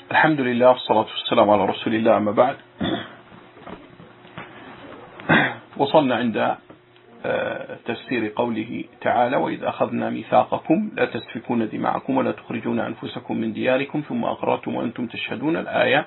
الحمد لله والصلاة والسلام على رسول الله، أما بعد. وصلنا عند تفسير قوله تعالى: وإذ أخذنا ميثاقكم لا تسفكون دماءكم ولا تخرجون أنفسكم من دياركم ثم أقررتم وأنتم تشهدون. الآية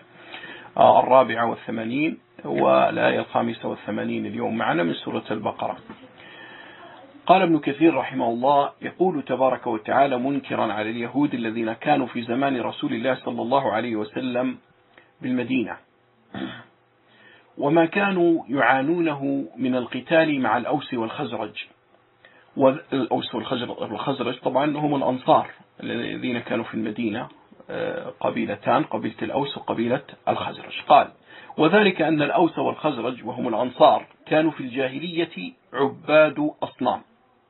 84 والآية 85 اليوم معنا من سورة البقرة. قال ابن كثير رحمه الله: يقول تبارك وتعالى منكرا على اليهود الذين كانوا في زمان رسول الله صلى الله عليه وسلم بالمدينة، وما كانوا يعانونه من القتال مع الأوس والخزرج. والأوس والخزرج طبعا هم الأنصار الذين كانوا في المدينة، قبيلتان، قبيلة الأوس وقبيلة الخزرج. قال: وذلك أن الأوس والخزرج وهم الأنصار كانوا في الجاهلية عباد أصنام،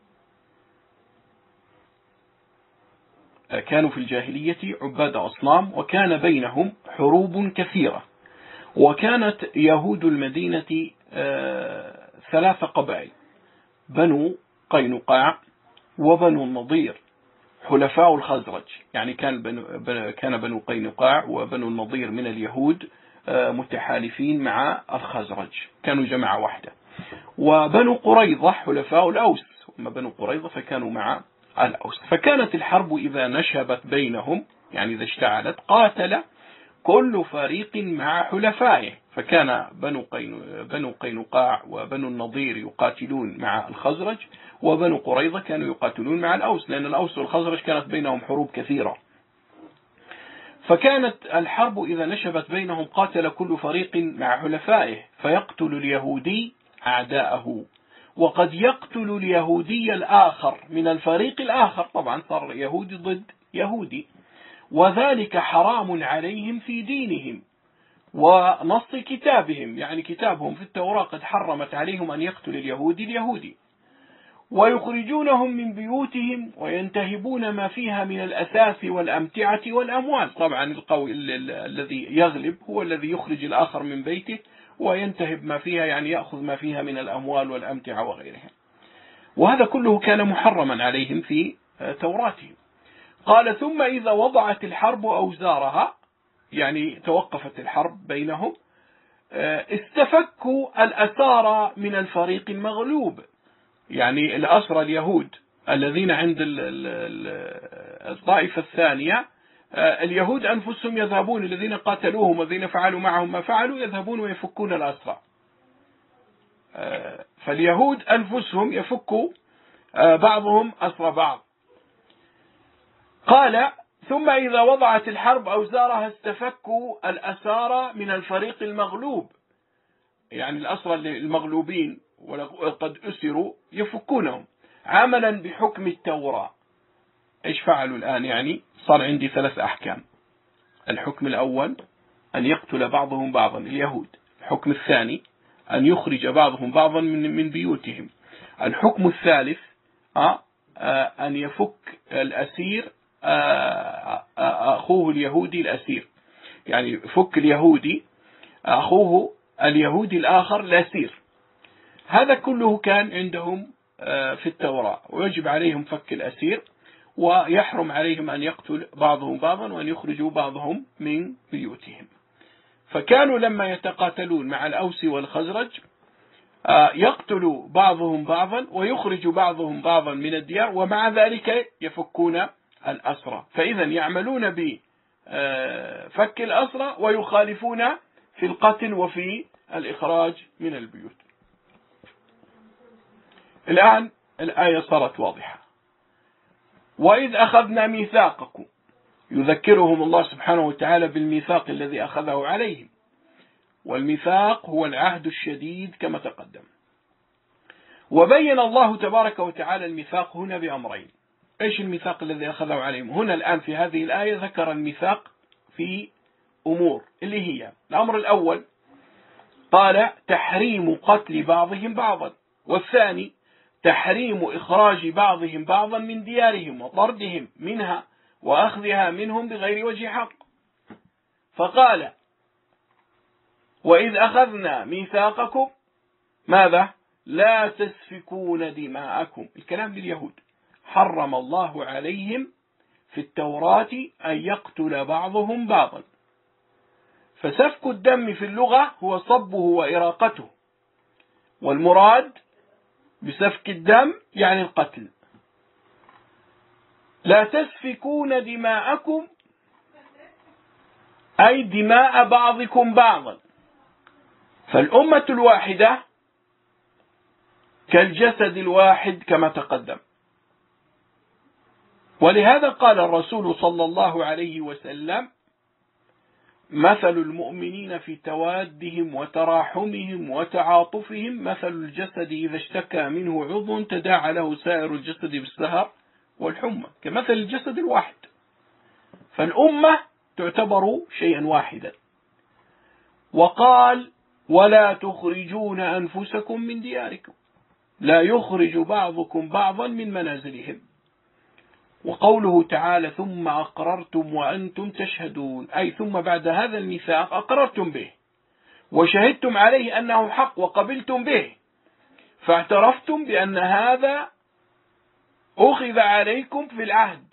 وكان بينهم حروب كثيرة. وكانت يهود المدينة 3 قبائل: بنو قينقاع وبنو النضير حلفاء الخزرج. يعني كان بنو قينقاع وبنو النضير من اليهود متحالفين مع الخزرج، كانوا جماعة واحدة. وبنو قريظة حلفاء الأوس، وما بنو قريظة فكانوا مع الأوس. فكانت الحرب إذا نشبت بينهم، يعني إذا اشتعلت، قاتل كل فريق مع حلفائه. فكان بنو قينقاع وبنو النضير يقاتلون مع الخزرج، وبنو قريظة كانوا يقاتلون مع الأوس، لأن الأوس والخزرج كانت بينهم حروب كثيرة. فكانت الحرب إذا نشبت بينهم قاتل كل فريق مع حلفائه، فيقتل اليهودي أعداءه، وقد يقتل اليهودي الآخر من الفريق الآخر. طبعا صار يهودي ضد يهودي، وذلك حرام عليهم في دينهم ونص كتابهم. يعني كتابهم في التوراة قد حرمت عليهم أن يقتل اليهودي. ويخرجونهم من بيوتهم وينتهبون ما فيها من الأثاث والأمتعة والأموال. طبعا القوي الذي يغلب هو الذي يخرج الآخر من بيته وينتهب ما فيها، يعني يأخذ ما فيها من الأموال والأمتعة وغيرها. وهذا كله كان محرما عليهم في توراتهم. قال: ثم إذا وضعت الحرب أوزارها، يعني توقفت الحرب بينهم، استفكوا الأسارى من الفريق المغلوب. يعني الأسرى اليهود الذين عند الطائفة الثانية، اليهود أنفسهم يذهبون، الذين قاتلوهم والذين فعلوا معهم ما فعلوا يذهبون ويفكون الأسرى. فاليهود أنفسهم يفكوا بعضهم أسرى بعض. قال: ثم إذا وضعت الحرب أوزارها استفكوا الأسارى من الفريق المغلوب. يعني الأسرى المغلوبين وقد أسروا يفكونهم عملا بحكم التوراة. إيش فعلوا الآن؟ يعني صار عندي 3 أحكام. الحكم الأول أن يقتل بعضهم بعضا اليهود. الحكم الثاني أن يخرج بعضهم بعضا من بيوتهم. الحكم الثالث أن يفك الأسير أخوه اليهودي الأسير. يعني فك اليهودي أخوه اليهودي الآخر الأسير. هذا كله كان عندهم في التوراة، ويجب عليهم فك الأسير، ويحرم عليهم أن يقتل بعضهم بعضا وأن يخرجوا بعضهم من بيوتهم. فكانوا لما يتقاتلون مع الأوس والخزرج يقتل بعضهم بعضا ويخرج بعضهم بعضا من الديار، ومع ذلك يفكون الأسرى. فإذا يعملون بفك الأسرى ويخالفون في القتل وفي الإخراج من البيوت. الآن الآية صارت واضحة. وإذ أخذنا ميثاقكم، يذكرهم الله سبحانه وتعالى بالميثاق الذي أخذه عليهم، والميثاق هو العهد الشديد كما تقدم. وبين الله تبارك وتعالى الميثاق هنا بأمرين. إيش الميثاق الذي أخذه عليهم؟ هنا الآن في هذه الآية ذكر الميثاق في أمور، اللي هي: الأمر الأول قال تحريم قتل بعضهم بعضا، والثاني تحريم إخراج بعضهم بعضا من ديارهم وطردهم منها وأخذها منهم بغير وجه حق. فقال: وإذ أخذنا ميثاقكم ماذا؟ لا تسفكون دماءكم. الكلام لليهود. حرم الله عليهم في التوراة أن يقتل بعضهم بعضا، فسفك الدم في اللغة هو صبه وإراقته، والمراد بسفك الدم يعني القتل. لا تسفكون دماءكم أي دماء بعضكم بعضا. فالأمة الواحدة كالجسد الواحد كما تقدم. ولهذا قال الرسول صلى الله عليه وسلم: مثل المؤمنين في توادهم وتراحمهم وتعاطفهم مثل الجسد إذا اشتكى منه عضو تداعى له سائر الجسد بالسهر والحمى، كمثل الجسد الواحد. فالأمة تعتبر شيئا واحدا. وقال: ولا تخرجون أنفسكم من دياركم، لا يخرج بعضكم بعضا من منازلهم. وقوله تعالى: ثم أقررتم وأنتم تشهدون، أي ثم بعد هذا الميثاق أقررتم به وشهدتم عليه أنه حق وقبلتم به، فاعترفتم بأن هذا أخذ عليكم في العهد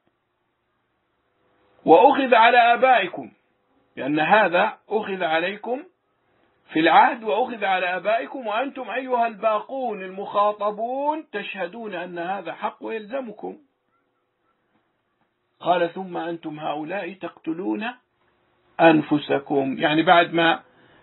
وأخذ على آبائكم، لأن هذا أخذ عليكم في العهد وأخذ على آبائكم، وأنتم أيها الباقون المخاطبون تشهدون أن هذا حق ويلزمكم. قال: ثم أنتم هؤلاء تقتلون أنفسكم، يعني بعد ما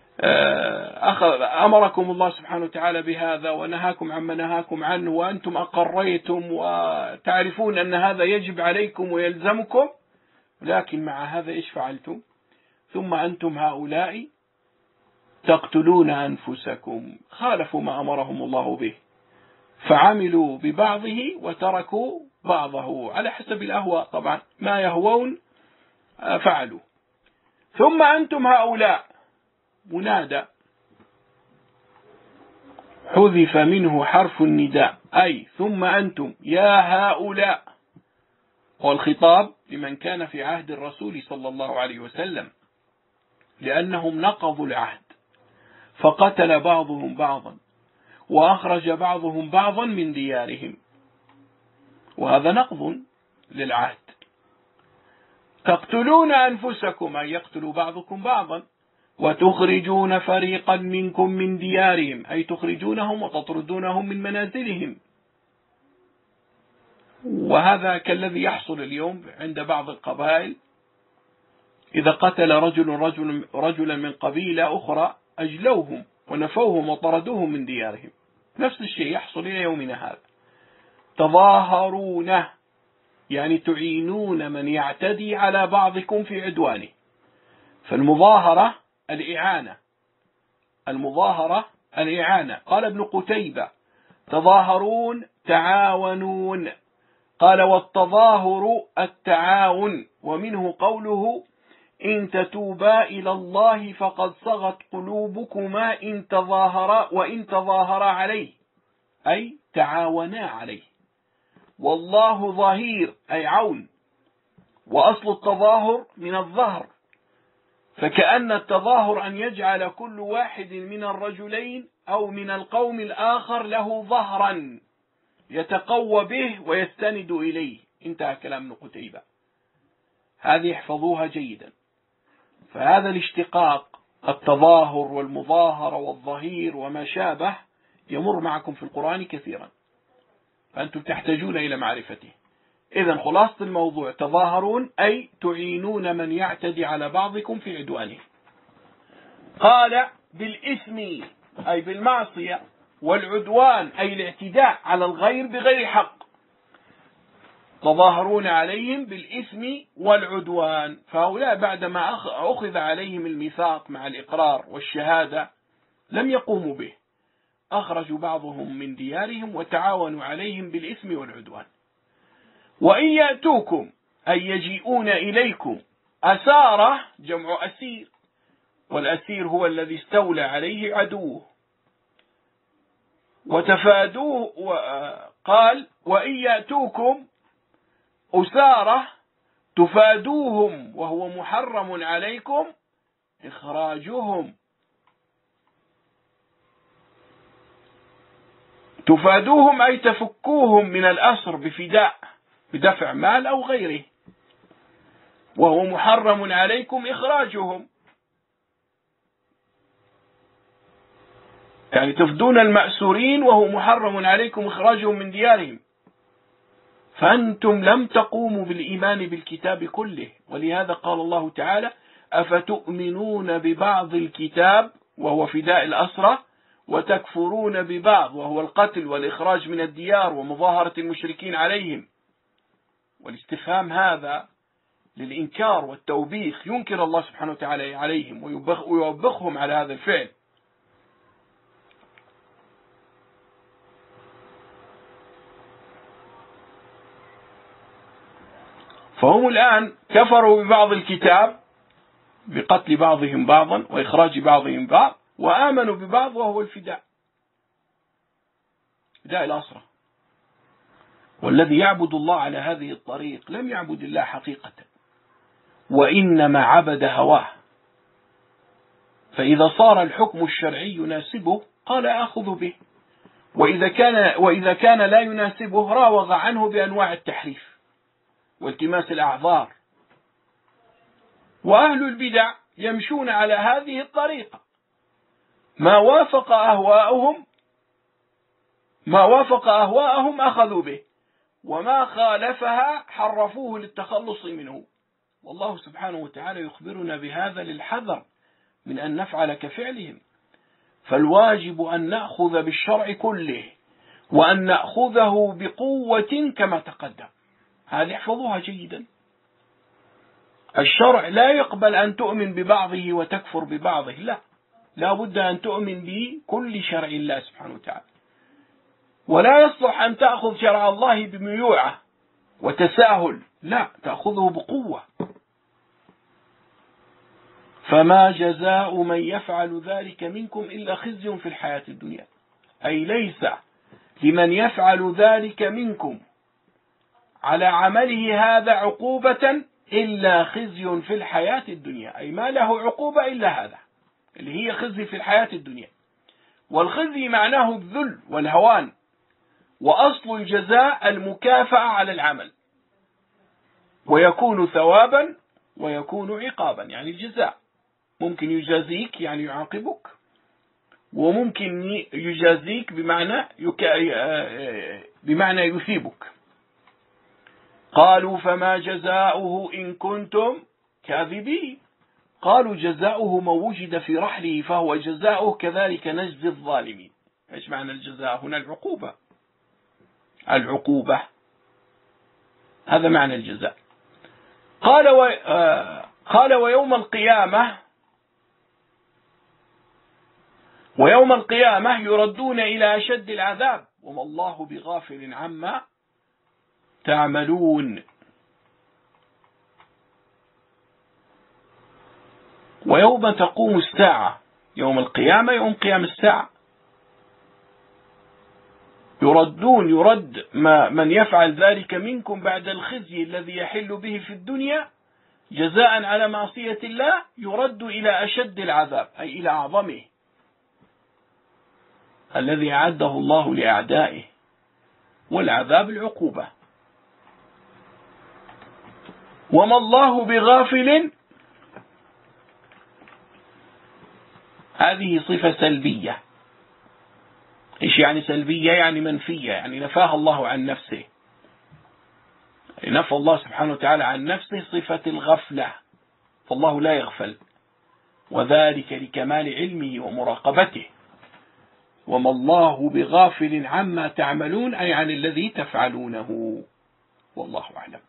أمركم الله سبحانه وتعالى بهذا ونهاكم عما نهاكم عنه، وأنتم أقريتم وتعرفون أن هذا يجب عليكم ويلزمكم، لكن مع هذا إيش فعلتم؟ ثم أنتم هؤلاء تقتلون أنفسكم، خالفوا ما أمرهم الله به، فعملوا ببعضه وتركوا بعضه على حسب الأهواء، طبعا ما يهوون فعلوا. ثم أنتم هؤلاء منادى حذف منه حرف النداء، أي ثم أنتم يا هؤلاء، والخطاب لمن كان في عهد الرسول صلى الله عليه وسلم، لأنهم نقضوا العهد فقتل بعضهم بعضا وأخرج بعضهم بعضا من ديارهم، وهذا نقض للعهد. تقتلون أنفسكم أي يقتل بعضكم بعضا، وتخرجون فريقا منكم من ديارهم أي تخرجونهم وتطردونهم من منازلهم. وهذا كالذي يحصل اليوم عند بعض القبائل، إذا قتل رجلا من قبيلة أخرى أجلوهم ونفوهم وطردوهم من ديارهم. نفس الشيء يحصل إلى يومنا هذا. تظاهرون يعني تعينون من يعتدي على بعضكم في عدوانه. فالمظاهرة الإعانة، المظاهرة الإعانة. قال ابن قتيبة: تظاهرون تعاونون. قال: والتظاهر التعاون. ومنه قوله: إن تتوبا إلى الله فقد صغت قلوبكما إن تظاهرا وإن تظاهرا عليه، أي تعاونا عليه. والله ظهير أي عون، وأصل التظاهر من الظهر، فكأن التظاهر أن يجعل كل واحد من الرجلين أو من القوم الآخر له ظهرا يتقوى به ويستند إليه. انتهى كلام ابن قتيبة. هذه احفظوها جيدا. فهذا الاشتقاق، التظاهر والمظاهرة والظهير وما شابه، يمر معكم في القرآن كثيرا، فأنتم تحتاجون إلى معرفته. إذن خلاصة الموضوع: تظاهرون أي تعينون من يعتدي على بعضكم في عدوانه. قال: بالإثم أي بالمعصية، والعدوان أي الاعتداء على الغير بغير حق. تظاهرون عليهم بالإثم والعدوان. فهؤلاء بعدما أخذ عليهم الميثاق مع الإقرار والشهادة لم يقوموا به، أخرجوا بعضهم من ديارهم وتعاونوا عليهم بالإثم والعدوان. وإن يأتوكم أي يجيئون إليكم، أسارة جمع أسير، والأسير هو الذي استولى عليه عدوه، وتفادوه. قال: وإن يأتوكم أسارة تفادوهم وهو محرم عليكم إخراجهم. تفادوهم أي تفكوهم من الأسر بفداء، بدفع مال أو غيره، وهو محرم عليكم إخراجهم. يعني تفدون المأسورين وهو محرم عليكم إخراجهم من ديارهم، فأنتم لم تقوموا بالإيمان بالكتاب كله. ولهذا قال الله تعالى: أفتؤمنون ببعض الكتاب وهو فداء الأسرى، وتكفرون ببعض وهو القتل والإخراج من الديار ومظاهرة المشركين عليهم. والاستفهام هذا للإنكار والتوبيخ، ينكر الله سبحانه وتعالى عليهم ويوبخهم على هذا الفعل. فهم الآن كفروا ببعض الكتاب بقتل بعضهم بعضا وإخراج بعضهم بعض، وآمنوا ببعض وهو الفداء، فداء الأسرى. والذي يعبد الله على هذه الطريق لم يعبد الله حقيقة، وإنما عبد هواه. فإذا صار الحكم الشرعي يناسبه قال آخذ به، وإذا كان لا يناسبه راوغ عنه بأنواع التحريف والتماس الأعذار. وأهل البدع يمشون على هذه الطريقة، ما وافق أهواءهم أخذوا به، وما خالفها حرفوه للتخلص منه. والله سبحانه وتعالى يخبرنا بهذا للحذر من أن نفعل كفعلهم. فالواجب أن نأخذ بالشرع كله، وأن نأخذه بقوة كما تقدم. هذه احفظوها جيدا. الشرع لا يقبل أن تؤمن ببعضه وتكفر ببعضه، لا بد أن تؤمن بكل شرع الله سبحانه وتعالى. ولا يصلح أن تأخذ شرع الله بميوعة وتساهل، لا، تأخذه بقوة. فما جزاء من يفعل ذلك منكم إلا خزي في الحياة الدنيا، أي ليس لمن يفعل ذلك منكم على عمله هذا عقوبة إلا خزي في الحياة الدنيا، أي ما له عقوبة إلا هذا اللي هي خزي في الحياة الدنيا. والخزي معناه الذل والهوان، وأصل الجزاء المكافأة على العمل، ويكون ثوابا ويكون عقابا. يعني الجزاء ممكن يجازيك يعني يعاقبك، وممكن يجازيك بمعنى يثيبك. قالوا فما جزاؤه إن كنتم كاذبين؟ قالوا جزاؤه من وجد في رحله فهو جزاؤه كذلك نجزي الظالمين. ايش معنى الجزاء هنا؟ العقوبة، هذا معنى الجزاء. قال ويوم القيامة يردون إلى أشد العذاب وما الله بغافل عما تعملون. ويوم تقوم الساعة، يوم القيامة يوم قيام الساعة، يرد من يفعل ذلك منكم بعد الخزي الذي يحل به في الدنيا جزاء على معصية الله، يرد إلى أشد العذاب، أي إلى أعظمه الذي أعده الله لأعدائه، والعذاب العقوبة. وما الله بغافل، هذه صفة سلبية. إيش يعني سلبية؟ يعني منفية، يعني نفاها الله عن نفسه. نفى الله سبحانه وتعالى عن نفسه صفة الغفلة، فالله لا يغفل، وذلك لكمال علمه ومراقبته. وما الله بغافل عما تعملون، أي عن الذي تفعلونه. والله أعلم.